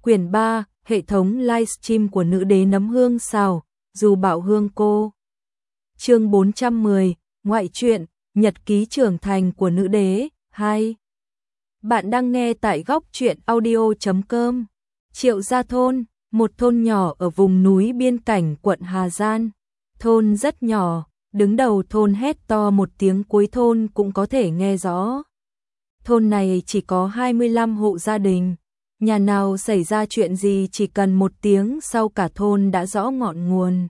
Quyển 3, hệ thống livestream của nữ đế nấm hương xào, dù bạo hương cô. Chương 410, ngoại truyện, nhật ký trưởng thành của nữ đế, 2. Bạn đang nghe tại góc truyện audio.com. Triệu Gia Thôn, một thôn nhỏ ở vùng núi biên cảnh quận Hà Giang. Thôn rất nhỏ, đứng đầu thôn hét to một tiếng cuối thôn cũng có thể nghe rõ. Thôn này chỉ có 25 hộ gia đình. Nhà nào xảy ra chuyện gì chỉ cần một tiếng sau cả thôn đã rõ ngọn nguồn.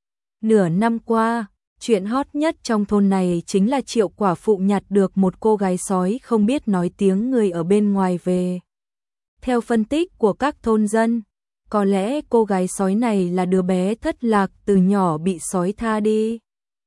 Nửa năm qua, chuyện hot nhất trong thôn này chính là Triệu quả phụ nhặt được một cô gái sói không biết nói tiếng người ở bên ngoài về. Theo phân tích của các thôn dân, có lẽ cô gái sói này là đứa bé thất lạc từ nhỏ bị sói tha đi.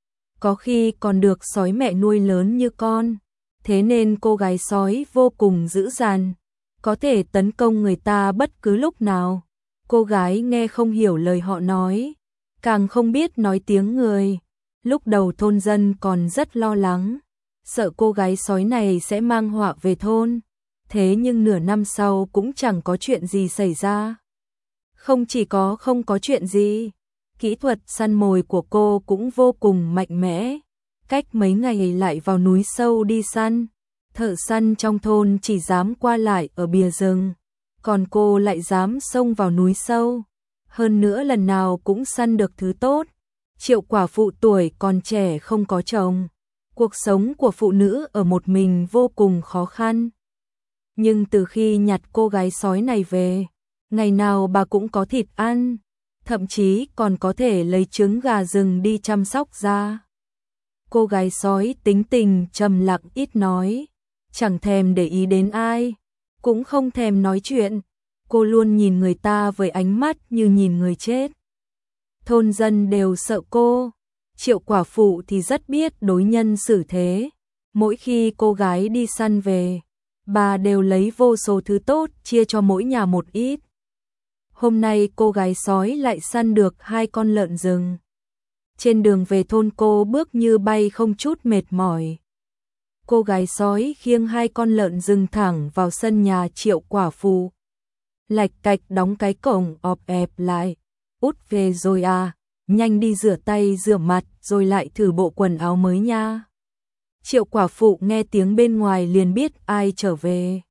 Có khi còn được sói mẹ nuôi lớn như con, thế nên cô gái sói vô cùng dữ dằn, có thể tấn công người ta bất cứ lúc nào. Cô gái nghe không hiểu lời họ nói, càng không biết nói tiếng người. Lúc đầu thôn dân còn rất lo lắng, sợ cô gái sói này sẽ mang họa về thôn. Thế nhưng nửa năm sau cũng chẳng có chuyện gì xảy ra. Không chỉ không có chuyện gì, kỹ thuật săn mồi của cô cũng vô cùng mạnh mẽ. Cách mấy ngày lại vào núi sâu đi săn. Thợ săn trong thôn chỉ dám qua lại ở bìa rừng, còn cô lại dám xông vào núi sâu. Hơn nữa lần nào cũng săn được thứ tốt. Triệu quả phụ tuổi còn trẻ không có chồng. Cuộc sống của phụ nữ ở một mình vô cùng khó khăn. Nhưng từ khi nhặt cô gái sói này về, ngày nào bà cũng có thịt ăn, thậm chí còn có thể lấy trứng gà rừng đi chăm sóc ra. Cô gái sói tính tình trầm lặng ít nói, chẳng thèm để ý đến ai, cũng không thèm nói chuyện. Cô luôn nhìn người ta với ánh mắt như nhìn người chết. Thôn dân đều sợ cô. Triệu quả phụ thì rất biết đối nhân xử thế. Mỗi khi cô gái đi săn về, bà đều lấy vô số thứ tốt chia cho mỗi nhà một ít. Hôm nay cô gái sói lại săn được 2 con lợn rừng. Trên đường về thôn cô bước như bay không chút mệt mỏi. Cô gái sói khiêng 2 con lợn rừng thẳng vào sân nhà Triệu quả phụ. Lạch cạch đóng cái cổng ọp ẹp lại. Út về rồi à, nhanh đi rửa tay rửa mặt rồi lại thử bộ quần áo mới nha. Triệu quả phụ nghe tiếng bên ngoài liền biết ai trở về.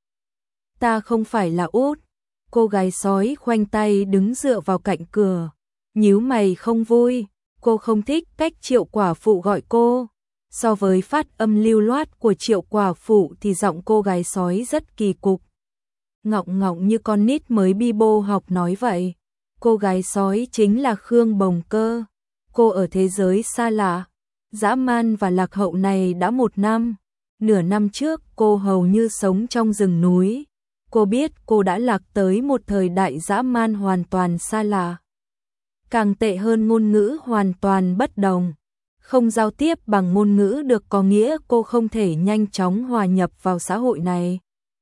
Ta không phải là Út. Cô gái sói khoanh tay đứng dựa vào cạnh cửa, nhíu mày không vui. Cô không thích cách Triệu quả phụ gọi cô. So với phát âm lưu loát của Triệu quả phụ thì giọng cô gái sói rất kỳ cục. Ngọng ngọng như con nít mới bi bô học nói vậy. Cô gái sói chính là Khương Bồng Cơ. Cô ở thế giới xa lạ, dã man và lạc hậu này đã 1 năm. Nửa năm trước cô hầu như sống trong rừng núi. Cô biết cô đã lạc tới một thời đại dã man hoàn toàn xa lạ. Càng tệ hơn ngôn ngữ hoàn toàn bất đồng. Không giao tiếp bằng ngôn ngữ được có nghĩa cô không thể nhanh chóng hòa nhập vào xã hội này.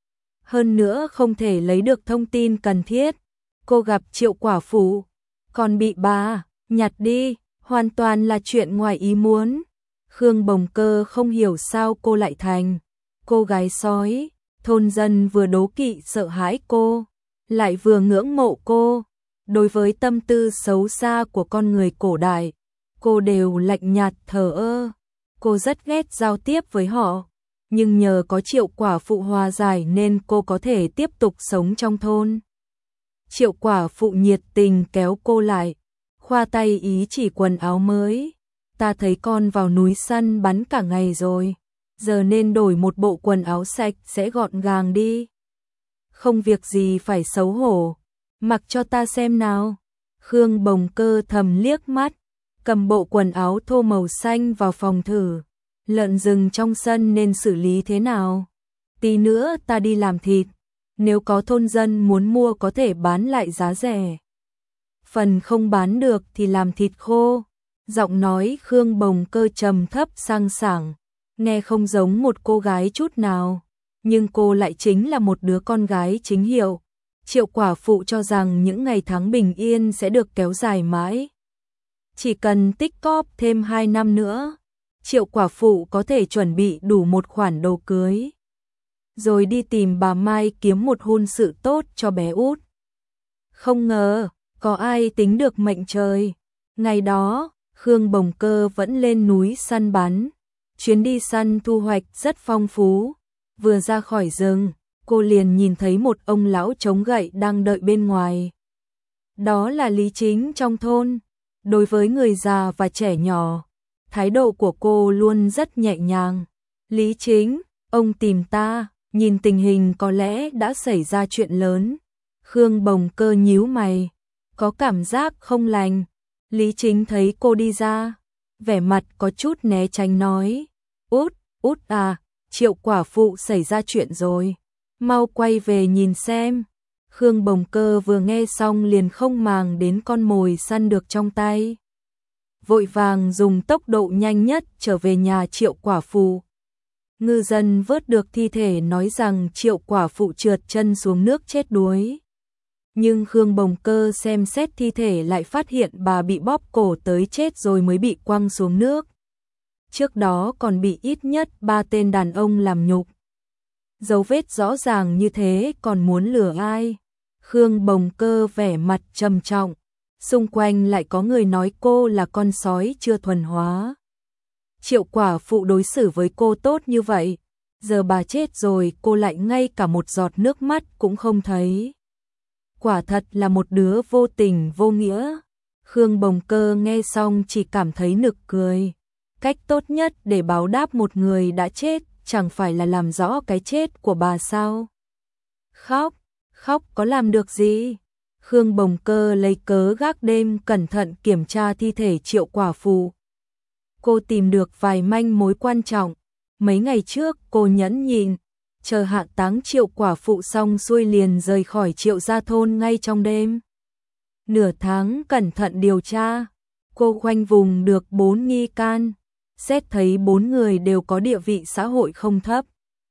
Hơn nữa không thể lấy được thông tin cần thiết. Cô gặp Triệu quả phụ, còn bị bà nhặt đi, hoàn toàn là chuyện ngoài ý muốn. Khương Bồng Cơ không hiểu sao cô lại thành cô gái sói. Thôn dân vừa đố kỵ sợ hãi cô, lại vừa ngưỡng mộ cô. Đối với tâm tư xấu xa của con người cổ đại, cô đều lạnh nhạt thờ ơ. Cô rất ghét giao tiếp với họ, nhưng nhờ có Triệu quả phụ hòa giải nên cô có thể tiếp tục sống trong thôn. Triệu quả phụ nhiệt tình kéo cô lại, khoa tay ý chỉ quần áo mới. Ta thấy con vào núi săn bắn cả ngày rồi, giờ nên đổi một bộ quần áo sạch sẽ gọn gàng đi. Không việc gì phải xấu hổ, mặc cho ta xem nào. Khương Bồng Cơ thầm liếc mắt, cầm bộ quần áo thô màu xanh vào phòng thử. Lợn rừng trong sân nên xử lý thế nào? Tí nữa ta đi làm thịt, nếu có thôn dân muốn mua có thể bán lại giá rẻ. Phần không bán được thì làm thịt khô. Giọng nói Khương Bồng Cơ trầm thấp sang sảng, nghe không giống một cô gái chút nào, nhưng cô lại chính là một đứa con gái chính hiệu. Triệu quả phụ cho rằng những ngày tháng bình yên sẽ được kéo dài mãi. Chỉ cần tích cóp thêm 2 năm nữa, Triệu quả phụ có thể chuẩn bị đủ một khoản đồ cưới, rồi đi tìm bà Mai kiếm một hôn sự tốt cho bé Út. Không ngờ, có ai tính được mệnh trời. Ngày đó, Khương Bồng Cơ vẫn lên núi săn bắn. Chuyến đi săn thu hoạch rất phong phú. Vừa ra khỏi rừng, cô liền nhìn thấy một ông lão chống gậy đang đợi bên ngoài. Đó là Lý Chính trong thôn. Đối với người già và trẻ nhỏ, thái độ của cô luôn rất nhẹ nhàng. Lý Chính, ông tìm ta, nhìn tình hình có lẽ đã xảy ra chuyện lớn. Khương Bồng Cơ nhíu mày, có cảm giác không lành. Lý Chính thấy cô đi ra, vẻ mặt có chút né tránh nói, út à, Triệu quả phụ xảy ra chuyện rồi, mau quay về nhìn xem. Khương Bồng Cơ vừa nghe xong liền không màng đến con mồi săn được trong tay. Vội vàng dùng tốc độ nhanh nhất trở về nhà Triệu quả phụ. Ngư dân vớt được thi thể nói rằng Triệu quả phụ trượt chân xuống nước chết đuối. Nhưng Khương Bồng Cơ xem xét thi thể lại phát hiện bà bị bóp cổ tới chết rồi mới bị quăng xuống nước. Trước đó còn bị ít nhất 3 tên đàn ông làm nhục. Dấu vết rõ ràng như thế còn muốn lừa ai? Khương Bồng Cơ vẻ mặt trầm trọng. Xung quanh lại có người nói cô là con sói chưa thuần hóa. Triệu quả phụ đối xử với cô tốt như vậy, giờ bà chết rồi cô lại ngay cả một giọt nước mắt cũng không thấy. Quả thật là một đứa vô tình vô nghĩa. Khương Bồng Cơ nghe xong chỉ cảm thấy nực cười. Cách tốt nhất để báo đáp một người đã chết chẳng phải là làm rõ cái chết của bà sao? Khóc có làm được gì? Khương Bồng Cơ lấy cớ gác đêm cẩn thận kiểm tra thi thể Triệu quả phụ. Cô tìm được vài manh mối quan trọng. Mấy ngày trước cô nhẫn nhịn, chờ hạ táng Triệu quả phụ xong xuôi liền rời khỏi Triệu gia thôn ngay trong đêm. Nửa tháng cẩn thận điều tra, cô khoanh vùng được 4 nghi can, xét thấy 4 người đều có địa vị xã hội không thấp.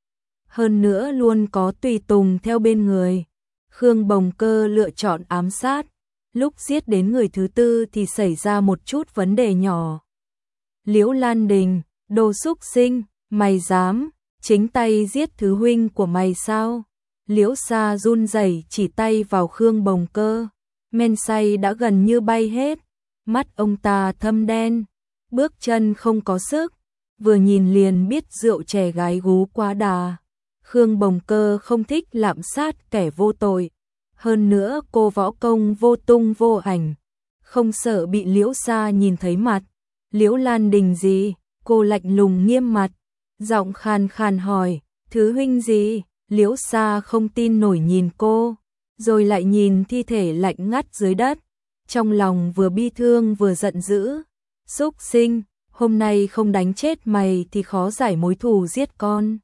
Hơn nữa luôn có tùy tùng theo bên người. Khương Bồng Cơ lựa chọn ám sát, lúc giết đến người thứ tư thì xảy ra một chút vấn đề nhỏ. Liễu Lan Đình, đồ xúc sinh, mày dám chính tay giết thứ huynh của mày sao? Liễu Sa run rẩy chỉ tay vào Khương Bồng Cơ, men say đã gần như bay hết, mắt ông ta thâm đen, bước chân không có sức, vừa nhìn liền biết rượu chè gái gú quá đà. Khương Bồng Cơ không thích lạm sát kẻ vô tội, hơn nữa cô võ công vô tung vô ảnh, không sợ bị Liễu Sa nhìn thấy mặt. Liễu Lan Đình gì? Cô lạnh lùng nghiêm mặt, giọng khàn khàn hỏi, thứ huynh gì? Liễu Sa không tin nổi nhìn cô, rồi lại nhìn thi thể lạnh ngắt dưới đất, trong lòng vừa bi thương vừa giận dữ. Xúc sinh, hôm nay không đánh chết mày thì khó giải mối thù giết con.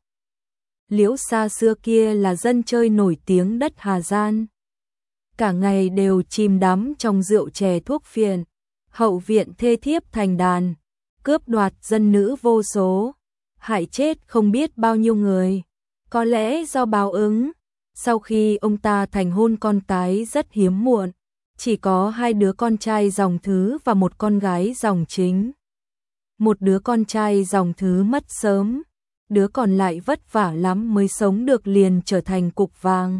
Liễu Sa xưa kia là dân chơi nổi tiếng đất Hà Giang, cả ngày đều chìm đắm trong rượu chè thuốc phiện, hậu viện thê thiếp thành đàn, cướp đoạt dân nữ vô số, hại chết không biết bao nhiêu người. Có lẽ do báo ứng, sau khi ông ta thành hôn con cái rất hiếm muộn, chỉ có 2 đứa con trai dòng thứ và một con gái dòng chính. Một đứa con trai dòng thứ mất sớm, đứa còn lại vất vả lắm mới sống được liền trở thành cục vàng.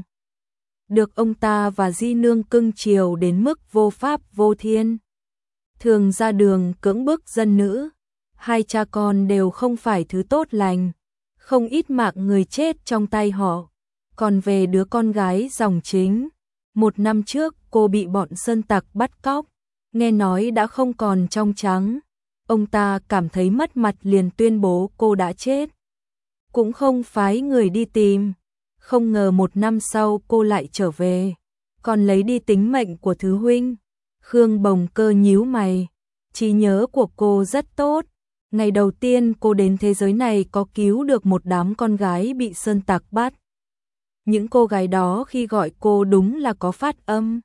Được ông ta và di nương cưng chiều đến mức vô pháp vô thiên. Thường ra đường cưỡng bức dân nữ, 2 cha con đều không phải thứ tốt lành, không ít mạng người chết trong tay họ. Còn về đứa con gái dòng chính, 1 năm trước cô bị bọn sơn tặc bắt cóc, nghe nói đã không còn trong trắng. Ông ta cảm thấy mất mặt liền tuyên bố cô đã chết, cũng không phái người đi tìm. Không ngờ 1 năm sau cô lại trở về, còn lấy đi tính mệnh của thứ huynh. Khương Bồng Cơ nhíu mày, trí nhớ của cô rất tốt. Ngày đầu tiên cô đến thế giới này có cứu được một đám con gái bị sơn tặc bắt. Những cô gái đó khi gọi cô đúng là có phát âm.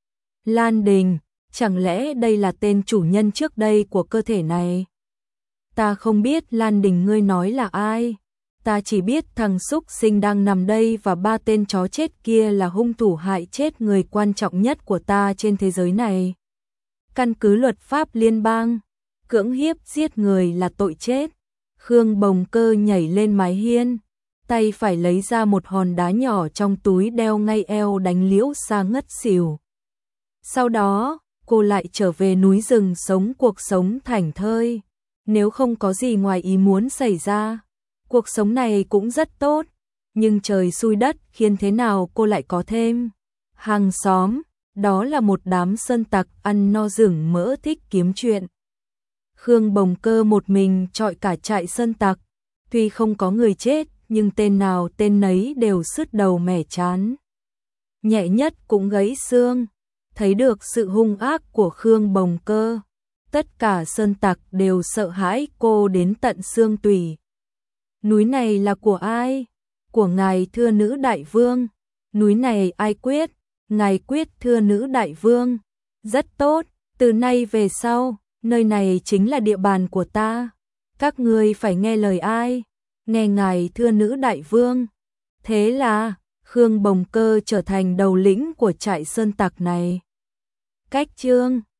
Lan Đình, chẳng lẽ đây là tên chủ nhân trước đây của cơ thể này? Ta không biết Lan Đình ngươi nói là ai. Ta chỉ biết thằng xúc sinh đang nằm đây và 3 tên chó chết kia là hung thủ hại chết người quan trọng nhất của ta trên thế giới này. Căn cứ luật pháp liên bang, cưỡng hiếp giết người là tội chết. Khương Bồng Cơ nhảy lên mái hiên, tay phải lấy ra một hòn đá nhỏ trong túi đeo ngay eo đánh Liễu Sa ngất xỉu. Sau đó, cô lại trở về núi rừng sống cuộc sống thảnh thơi. Nếu không có gì ngoài ý muốn xảy ra, cuộc sống này cũng rất tốt. Nhưng trời xui đất khiến thế nào cô lại có thêm hàng xóm, đó là một đám sơn tặc ăn no rừng mỡ thích kiếm chuyện. Khương Bồng Cơ một mình trọi cả trại sơn tặc, tuy không có người chết, nhưng tên nào tên nấy đều sứt đầu mẻ trán. Nhẹ nhất cũng gãy xương. Thấy được sự hung ác của Khương Bồng Cơ, tất cả sơn tặc đều sợ hãi cô đến tận xương tủy. Núi này là của ai? Của ngài thưa nữ đại vương. Núi này ai quyết? Ngài quyết thưa nữ đại vương. Rất tốt, từ nay về sau, nơi này chính là địa bàn của ta. Các ngươi phải nghe lời ai? Nghe ngài thưa nữ đại vương. Thế là, Khương Bồng Cơ trở thành đầu lĩnh của trại sơn tặc này. Cách chương